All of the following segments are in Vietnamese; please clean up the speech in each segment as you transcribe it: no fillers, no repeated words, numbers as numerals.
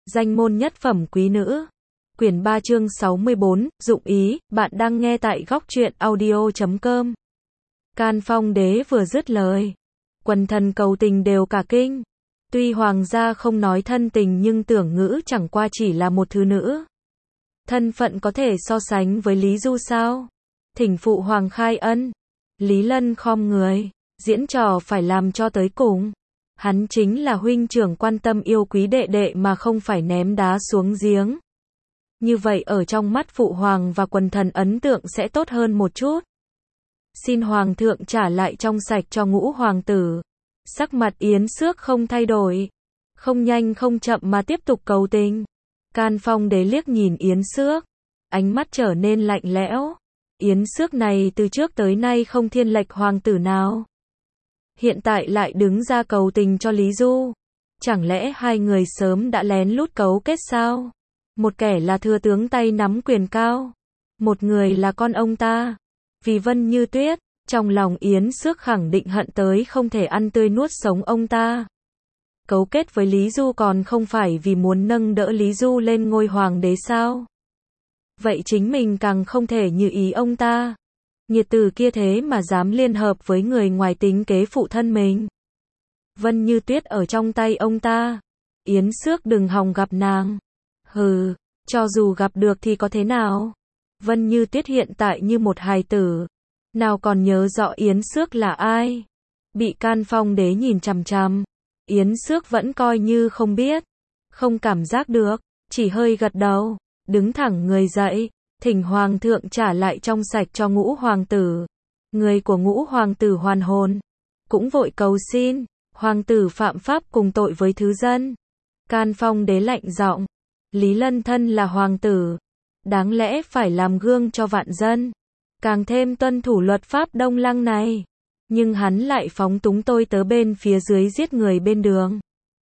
Danh môn nhất phẩm quý nữ. Quyển 3 chương 64, dụng ý, bạn đang nghe tại góc truyện audio.com. Can Phong đế vừa dứt lời, quần thần cầu tình đều cả kinh. Tuy hoàng gia không nói thân tình nhưng Tưởng Ngữ chẳng qua chỉ là một thứ nữ. Thân phận có thể so sánh với Lý Du sao? Thỉnh phụ hoàng khai ân. Lý Lân khom người, diễn trò phải làm cho tới cùng. Hắn chính là huynh trưởng quan tâm yêu quý đệ đệ mà không phải ném đá xuống giếng. Như vậy ở trong mắt phụ hoàng và quần thần ấn tượng sẽ tốt hơn một chút. Xin hoàng thượng trả lại trong sạch cho Ngũ hoàng tử. Sắc mặt Yến Xước không thay đổi, không nhanh không chậm mà tiếp tục cầu tình. Can Phong đế liếc nhìn Yến Xước, ánh mắt trở nên lạnh lẽo. Yến Xước này từ trước tới nay không thiên lệch hoàng tử nào, hiện tại lại đứng ra cầu tình cho Lý Du. Chẳng lẽ hai người sớm đã lén lút cấu kết sao? Một kẻ là thừa tướng tay nắm quyền cao, một người là con ông ta. Vì Vân Như Tuyết, trong lòng Yến Xước khẳng định hận tới không thể ăn tươi nuốt sống ông ta. Cấu kết với Lý Du còn không phải vì muốn nâng đỡ Lý Du lên ngôi hoàng đế sao? Vậy chính mình càng không thể như ý ông ta. Nhiệt tử kia thế mà dám liên hợp với người ngoài tính kế phụ thân mình. Vân Như Tuyết ở trong tay ông ta, Yến Xước đừng hòng gặp nàng. Hừ, cho dù gặp được thì có thế nào? Vân Như Tuyết hiện tại như một hài tử, nào còn nhớ rõ Yến Xước là ai. Bị Can Phong đế nhìn chằm chằm, Yến Xước vẫn coi như không biết, không cảm giác được, chỉ hơi gật đầu, đứng thẳng người dậy, thỉnh hoàng thượng trả lại trong sạch cho Ngũ hoàng tử. Người của Ngũ hoàng tử hoàn hồn, cũng vội cầu xin, hoàng tử phạm pháp cùng tội với thứ dân. Can Phong đế lạnh giọng, Lý Lân thân là hoàng tử, đáng lẽ phải làm gương cho vạn dân, càng thêm tuân thủ luật pháp Đông Lăng này. Nhưng hắn lại phóng túng tôi tớ bên phía dưới giết người bên đường.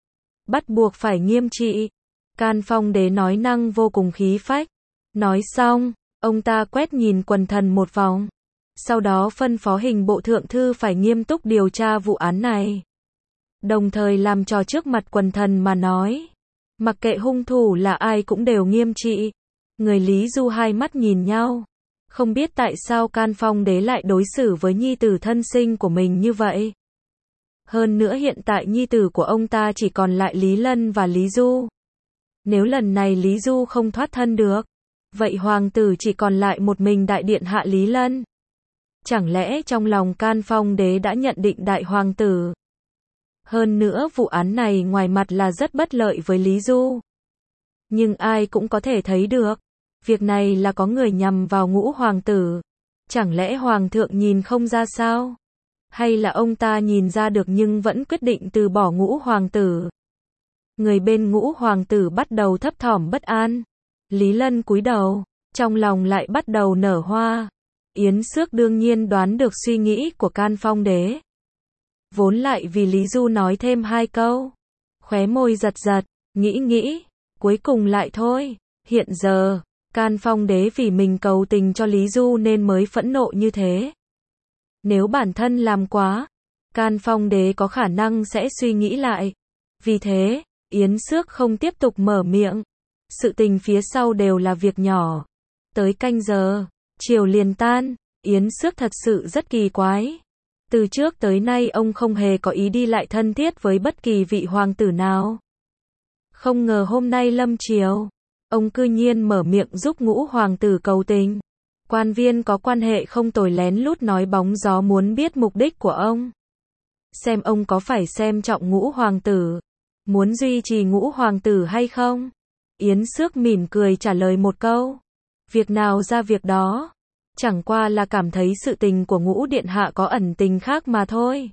Bắt buộc phải nghiêm trị. Can Phong đế nói năng vô cùng khí phách. Nói xong, ông ta quét nhìn quần thần một vòng. Sau đó phân phó hình bộ thượng thư phải nghiêm túc điều tra vụ án này. Đồng thời làm trò trước mặt quần thần mà nói, mặc kệ hung thủ là ai cũng đều nghiêm trị. Người Lý Du hai mắt nhìn nhau, không biết tại sao Can Phong đế lại đối xử với nhi tử thân sinh của mình như vậy. Hơn nữa hiện tại nhi tử của ông ta chỉ còn lại Lý Lân và Lý Du. Nếu lần này Lý Du không thoát thân được, vậy hoàng tử chỉ còn lại một mình đại điện hạ Lý Lân. Chẳng lẽ trong lòng Can Phong đế đã nhận định đại hoàng tử? Hơn nữa vụ án này ngoài mặt là rất bất lợi với Lý Du, nhưng ai cũng có thể thấy được, việc này là có người nhằm vào Ngũ hoàng tử. Chẳng lẽ hoàng thượng nhìn không ra sao? Hay là ông ta nhìn ra được nhưng vẫn quyết định từ bỏ Ngũ hoàng tử? Người bên Ngũ hoàng tử bắt đầu thấp thỏm bất an. Lý Lân cúi đầu, trong lòng lại bắt đầu nở hoa. Yến Xước đương nhiên đoán được suy nghĩ của Can Phong đế. Vốn lại vì Lý Du nói thêm hai câu, khóe môi giật giật, nghĩ, cuối cùng lại thôi. Hiện giờ, Can Phong đế vì mình cầu tình cho Lý Du nên mới phẫn nộ như thế. Nếu bản thân làm quá, Can Phong đế có khả năng sẽ suy nghĩ lại. Vì thế, Yến Xước không tiếp tục mở miệng. Sự tình phía sau đều là việc nhỏ. Tới canh giờ, chiều liền tan. Yến Xước thật sự rất kỳ quái. Từ trước tới nay ông không hề có ý đi lại thân thiết với bất kỳ vị hoàng tử nào. Không ngờ hôm nay lâm chiều, ông cư nhiên mở miệng giúp Ngũ hoàng tử cầu tình. Quan viên có quan hệ không tồi lén lút nói bóng gió muốn biết mục đích của ông. Xem ông có phải xem trọng Ngũ hoàng tử, muốn duy trì Ngũ hoàng tử hay không? Yến Xước mỉm cười trả lời một câu. Việc nào ra việc đó. Chẳng qua là cảm thấy sự tình của Ngũ điện hạ có ẩn tình khác mà thôi.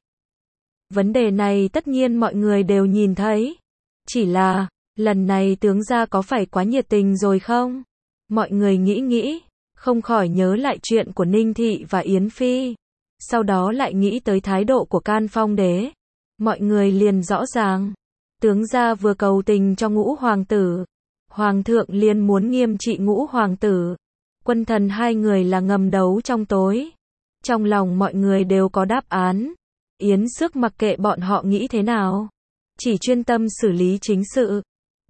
Vấn đề này tất nhiên mọi người đều nhìn thấy. Chỉ là, lần này tướng gia có phải quá nhiệt tình rồi không? Mọi người nghĩ, không khỏi nhớ lại chuyện của Ninh Thị và Yến Phi. Sau đó lại nghĩ tới thái độ của Can Phong đế. Mọi người liền rõ ràng. Tướng gia vừa cầu tình cho Ngũ hoàng tử, hoàng thượng liền muốn nghiêm trị Ngũ hoàng tử. Quân thần hai người là ngầm đấu trong tối. Trong lòng mọi người đều có đáp án. Yến Xước mặc kệ bọn họ nghĩ thế nào, chỉ chuyên tâm xử lý chính sự.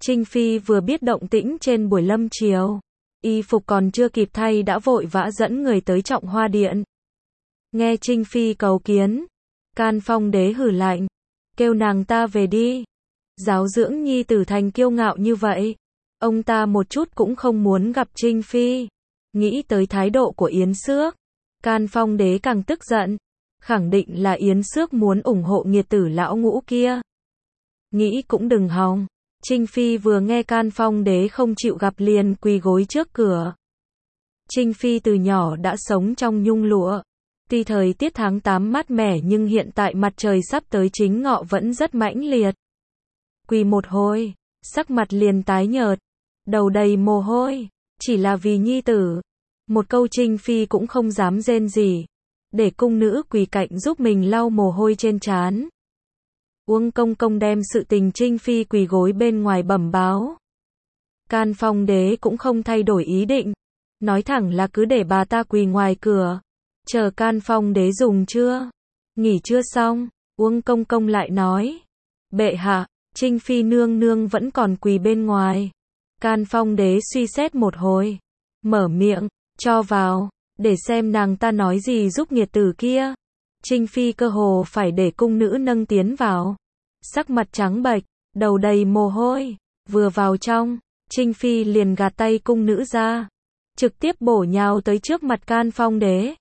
Trinh Phi vừa biết động tĩnh trên buổi lâm chiều, y phục còn chưa kịp thay đã vội vã dẫn người tới Trọng Hoa Điện. Nghe Trinh Phi cầu kiến, Can Phong Đế hừ lạnh, kêu nàng ta về đi. Giáo dưỡng nhi tử thành kiêu ngạo như vậy, ông ta một chút cũng không muốn gặp Trinh Phi. Nghĩ tới thái độ của Yến Xước, Can Phong Đế càng tức giận, khẳng định là Yến Xước muốn ủng hộ nghiệt tử lão ngũ kia. Nghĩ cũng đừng hòng. Trinh Phi vừa nghe Can Phong Đế không chịu gặp liền quỳ gối trước cửa. Trinh Phi từ nhỏ đã sống trong nhung lụa. Tuy thời tiết tháng 8 mát mẻ nhưng hiện tại mặt trời sắp tới chính ngọ vẫn rất mãnh liệt. Quỳ một hồi, sắc mặt liền tái nhợt, đầu đầy mồ hôi, chỉ là vì nhi tử. Một câu Trinh Phi cũng không dám rên gì, để cung nữ quỳ cạnh giúp mình lau mồ hôi trên trán. Uông Công Công đem sự tình Trinh Phi quỳ gối bên ngoài bẩm báo. Can Phong Đế cũng không thay đổi ý định, nói thẳng là cứ để bà ta quỳ ngoài cửa, chờ Can Phong Đế dùng chưa, nghỉ chưa xong. Uông Công Công lại nói, bệ hạ, Trinh Phi nương nương vẫn còn quỳ bên ngoài. Can Phong Đế suy xét một hồi, mở miệng, cho vào, để xem nàng ta nói gì giúp nghiệt tử kia. Trinh Phi cơ hồ phải để cung nữ nâng tiến vào. Sắc mặt trắng bệch, đầu đầy mồ hôi, vừa vào trong, Trinh Phi liền gạt tay cung nữ ra, trực tiếp bổ nhào tới trước mặt Can Phong Đế.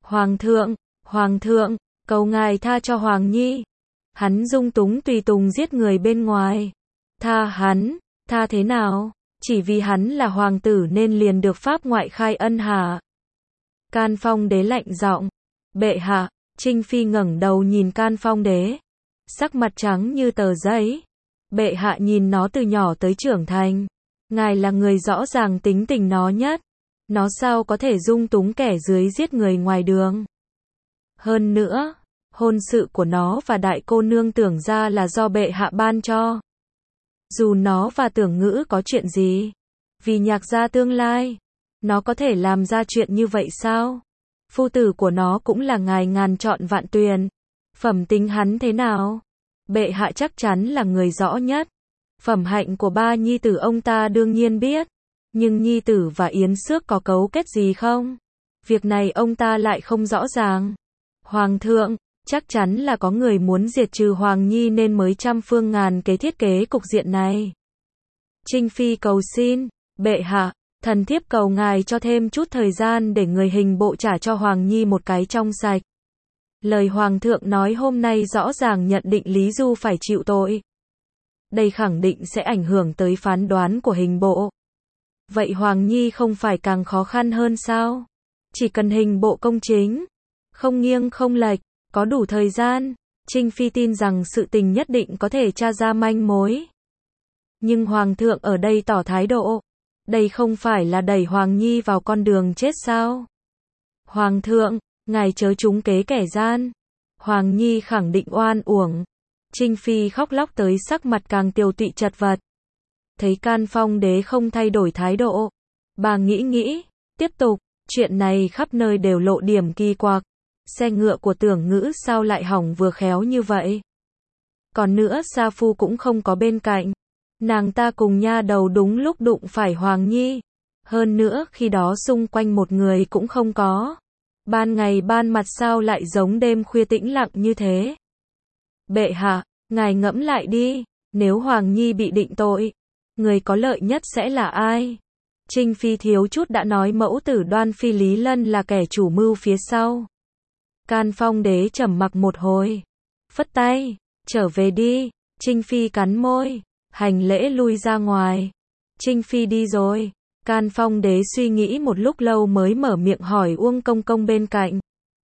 Hoàng thượng, cầu ngài tha cho Hoàng Nhi. Hắn dung túng tùy tùng giết người bên ngoài. Tha hắn, tha thế nào? Chỉ vì hắn là hoàng tử nên liền được pháp ngoại khai ân hả? Can Phong Đế lạnh giọng, bệ hạ. Trinh Phi ngẩng đầu nhìn Can Phong Đế, sắc mặt trắng như tờ giấy. Bệ hạ nhìn nó từ nhỏ tới trưởng thành, ngài là người rõ ràng tính tình nó nhất, nó sao có thể dung túng kẻ dưới giết người ngoài đường. Hơn nữa, hôn sự của nó và đại cô nương Tưởng gia là do bệ hạ ban cho. Dù nó và Tưởng Ngữ có chuyện gì, vì Nhạc gia tương lai, nó có thể làm ra chuyện như vậy sao? Phu tử của nó cũng là ngài ngàn chọn vạn tuyển. Phẩm tính hắn thế nào? Bệ hạ chắc chắn là người rõ nhất. Phẩm hạnh của ba nhi tử ông ta đương nhiên biết. Nhưng nhi tử và Yến Xước có cấu kết gì không? Việc này ông ta lại không rõ ràng. Hoàng thượng, chắc chắn là có người muốn diệt trừ Hoàng Nhi nên mới trăm phương ngàn kế thiết kế cục diện này. Trinh Phi cầu xin, bệ hạ, thần thiếp cầu ngài cho thêm chút thời gian để người hình bộ trả cho Hoàng Nhi một cái trong sạch. Lời Hoàng thượng nói hôm nay rõ ràng nhận định Lý Du phải chịu tội. Đây khẳng định sẽ ảnh hưởng tới phán đoán của hình bộ. Vậy Hoàng Nhi không phải càng khó khăn hơn sao? Chỉ cần hình bộ công chính, không nghiêng không lệch, có đủ thời gian, Trinh Phi tin rằng sự tình nhất định có thể tra ra manh mối. Nhưng Hoàng thượng ở đây tỏ thái độ. Đây không phải là đẩy Hoàng Nhi vào con đường chết sao? Hoàng thượng, ngài chớ trúng kế kẻ gian. Hoàng Nhi khẳng định oan uổng. Trinh Phi khóc lóc tới sắc mặt càng tiều tụy chật vật. Thấy Can Phong Đế không thay đổi thái độ, bà nghĩ, tiếp tục, chuyện này khắp nơi đều lộ điểm kỳ quặc. Xe ngựa của Tưởng Ngữ sao lại hỏng vừa khéo như vậy? Còn nữa Sa Phu cũng không có bên cạnh. Nàng ta cùng nha đầu đúng lúc đụng phải Hoàng Nhi. Hơn nữa khi đó xung quanh một người cũng không có. Ban ngày ban mặt sao lại giống đêm khuya tĩnh lặng như thế? Bệ hạ, ngài ngẫm lại đi, nếu Hoàng Nhi bị định tội, người có lợi nhất sẽ là ai? Trinh Phi thiếu chút đã nói mẫu tử Đoan Phi Lý Lân là kẻ chủ mưu phía sau. Can Phong Đế trầm mặc một hồi, phất tay, trở về đi. Trinh Phi cắn môi, hành lễ lui ra ngoài. Trinh Phi đi rồi. Can Phong Đế suy nghĩ một lúc lâu mới mở miệng hỏi Uông Công Công bên cạnh.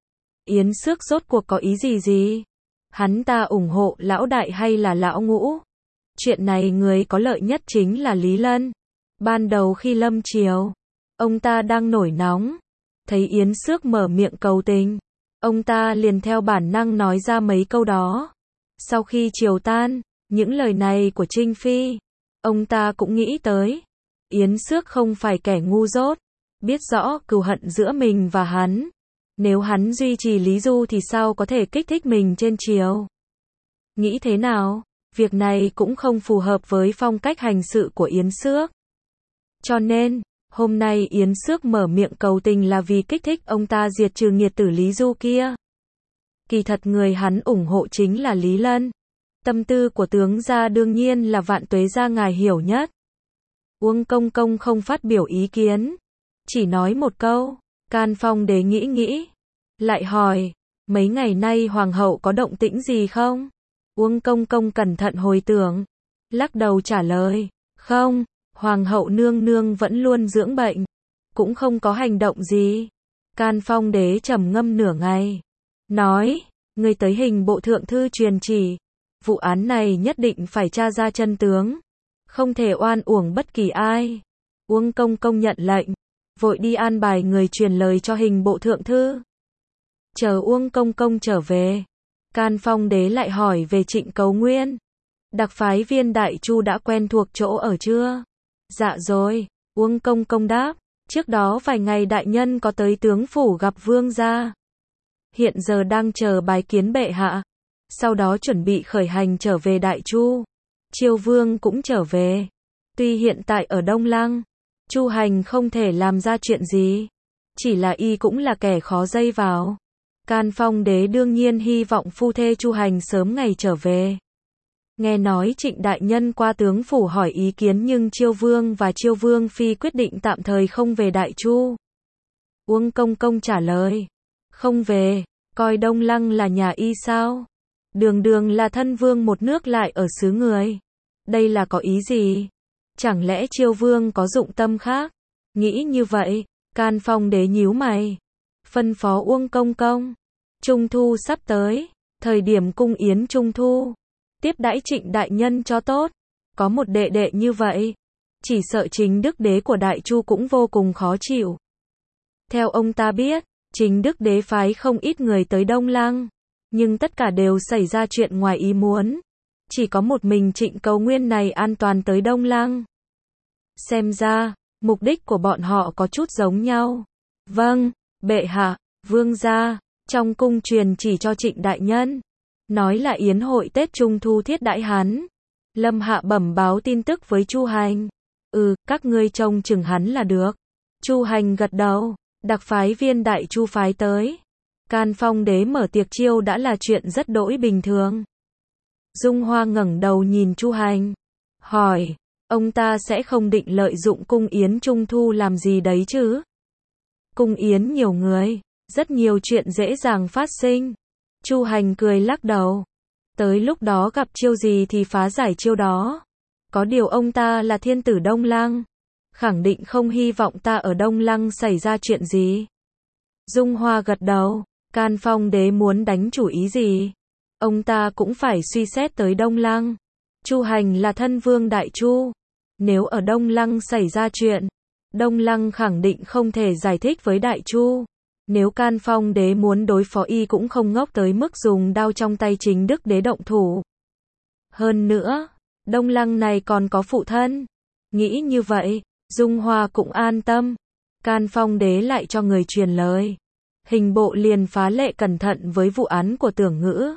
Yến Xước rốt cuộc có ý gì? Hắn ta ủng hộ lão đại hay là lão ngũ? Chuyện này người có lợi nhất chính là Lý Lân. Ban đầu khi lâm triều, ông ta đang nổi nóng. Thấy Yến Xước mở miệng cầu tình, ông ta liền theo bản năng nói ra mấy câu đó. Sau khi triều tan, những lời này của Trinh Phi, ông ta cũng nghĩ tới. Yến Xước không phải kẻ ngu dốt, biết rõ cừu hận giữa mình và hắn. Nếu hắn duy trì Lý Du thì sao có thể kích thích mình trên triều? Nghĩ thế nào? Việc này cũng không phù hợp với phong cách hành sự của Yến Xước. Cho nên, hôm nay Yến Xước mở miệng cầu tình là vì kích thích ông ta diệt trừ nghiệt tử Lý Du kia. Kỳ thật người hắn ủng hộ chính là Lý Lân. Tâm tư của tướng gia đương nhiên là Vạn Tuế gia ngài hiểu nhất. Uông Công Công không phát biểu ý kiến, chỉ nói một câu. Can Phong Đế nghĩ nghĩ, lại hỏi, mấy ngày nay hoàng hậu có động tĩnh gì không? Uông Công Công cẩn thận hồi tưởng, lắc đầu trả lời, không, hoàng hậu nương nương vẫn luôn dưỡng bệnh, cũng không có hành động gì. Can Phong Đế trầm ngâm nửa ngày, nói, người tới hình bộ thượng thư truyền chỉ, vụ án này nhất định phải tra ra chân tướng, không thể oan uổng bất kỳ ai. Uông Công Công nhận lệnh, vội đi an bài người truyền lời cho hình bộ thượng thư. Chờ Uông Công Công trở về, Can Phong Đế lại hỏi về Trịnh Cấu Nguyên. Đặc phái viên Đại Chu đã quen thuộc chỗ ở chưa? Dạ rồi, Uông Công Công đáp, trước đó vài ngày đại nhân có tới tướng phủ gặp vương gia. Hiện giờ đang chờ bái kiến bệ hạ, sau đó chuẩn bị khởi hành trở về Đại Chu. Chiêu Vương cũng trở về. Tuy hiện tại ở Đông Lăng, Chu Hành không thể làm ra chuyện gì, chỉ là y cũng là kẻ khó dây vào. Can Phong Đế đương nhiên hy vọng phu thê Chu Hành sớm ngày trở về. Nghe nói Trịnh đại nhân qua tướng phủ hỏi ý kiến nhưng Chiêu Vương và Chiêu Vương phi quyết định tạm thời không về Đại Chu. Uông Công Công trả lời, không về, coi Đông Lăng là nhà y sao? Đường đường là thân vương một nước lại ở xứ người. Đây là có ý gì? Chẳng lẽ Chiêu Vương có dụng tâm khác? Nghĩ như vậy, Can Phong Đế nhíu mày, phân phó Uông Công Công, Trung thu sắp tới, thời điểm cung yến Trung thu, tiếp đãi Trịnh đại nhân cho tốt. Có một đệ đệ như vậy, chỉ sợ chính đức đế của Đại Chu cũng vô cùng khó chịu. Theo ông ta biết, chính đức đế phái không ít người tới Đông Lăng, nhưng tất cả đều xảy ra chuyện ngoài ý muốn. Chỉ có một mình Trịnh Cấu Nguyên này an toàn tới Đông Lăng. Xem ra, mục đích của bọn họ có chút giống nhau. Vâng, bệ hạ, vương gia, trong cung truyền chỉ cho Trịnh đại nhân, nói là yến hội Tết Trung thu thiết đãi hắn. Lâm Hạ bẩm báo tin tức với Chu Hành. Các ngươi trông chừng hắn là được. Chu Hành gật đầu, đặc phái viên Đại Chu phái tới. Can Phong Đế mở tiệc chiêu đã là chuyện rất đỗi bình thường. Dung Hoa ngẩng đầu nhìn Chu Hành, hỏi, ông ta sẽ không định lợi dụng cung yến Trung thu làm gì đấy chứ? Cung yến nhiều người, rất nhiều chuyện dễ dàng phát sinh. Chu Hành cười lắc đầu, tới lúc đó gặp chiêu gì thì phá giải chiêu đó. Có điều ông ta là thiên tử Đông Lăng, khẳng định không hy vọng ta ở Đông Lăng xảy ra chuyện gì. Dung Hoa gật đầu, Can Phong Đế muốn đánh chủ ý gì, ông ta cũng phải suy xét tới Đông Lăng. Chu Hành là thân vương Đại Chu, nếu ở Đông Lăng xảy ra chuyện, Đông Lăng khẳng định không thể giải thích với Đại Chu. Nếu Can Phong Đế muốn đối phó y cũng không ngốc tới mức dùng đao trong tay chính đức đế động thủ. Hơn nữa, Đông Lăng này còn có phụ thân. Nghĩ như vậy, Dung Hoa cũng an tâm. Can Phong Đế lại cho người truyền lời. Hình bộ liền phá lệ cẩn thận với vụ án của Tưởng Ngữ.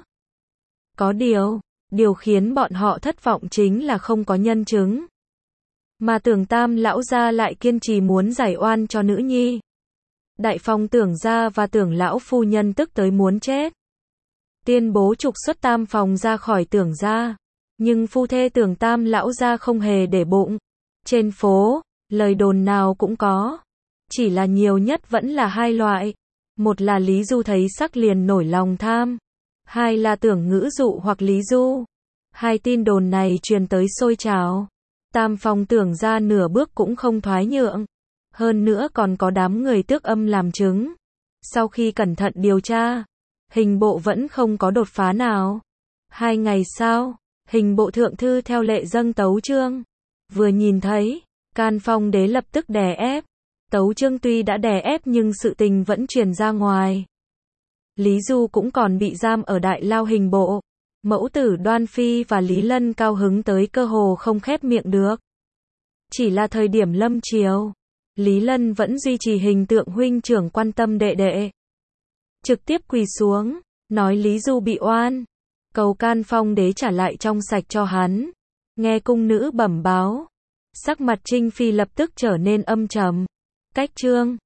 Có điều khiến bọn họ thất vọng chính là không có nhân chứng. Mà Tưởng Tam lão gia lại kiên trì muốn giải oan cho nữ nhi. Đại phong Tưởng gia và Tưởng lão phu nhân tức tới muốn chết. Tuyên bố trục xuất Tam phòng ra khỏi Tưởng gia. Nhưng phu thê Tưởng Tam lão gia không hề để bụng. Trên phố, lời đồn nào cũng có. Chỉ là nhiều nhất vẫn là hai loại. Một là Lý Du thấy sắc liền nổi lòng tham. Hai là Tưởng Ngữ dụ hoặc Lý Du. Hai tin đồn này truyền tới sôi trào. Tam phòng Tưởng gia nửa bước cũng không thoái nhượng. Hơn nữa còn có đám người tước âm làm chứng. Sau khi cẩn thận điều tra, hình bộ vẫn không có đột phá nào. 2 ngày sau, hình bộ thượng thư theo lệ dâng tấu chương. Vừa nhìn thấy, Can Phong Đế lập tức đè ép. Tấu chương tuy đã đè ép nhưng sự tình vẫn truyền ra ngoài. Lý Du cũng còn bị giam ở đại lao hình bộ. Mẫu tử Đoan Phi và Lý Lân cao hứng tới cơ hồ không khép miệng được. Chỉ là thời điểm lâm chiều, Lý Lân vẫn duy trì hình tượng huynh trưởng quan tâm đệ đệ. Trực tiếp quỳ xuống, nói Lý Du bị oan. Cầu Can Phong đế trả lại trong sạch cho hắn. Nghe cung nữ bẩm báo, sắc mặt Trinh Phi lập tức trở nên âm trầm. Cách chương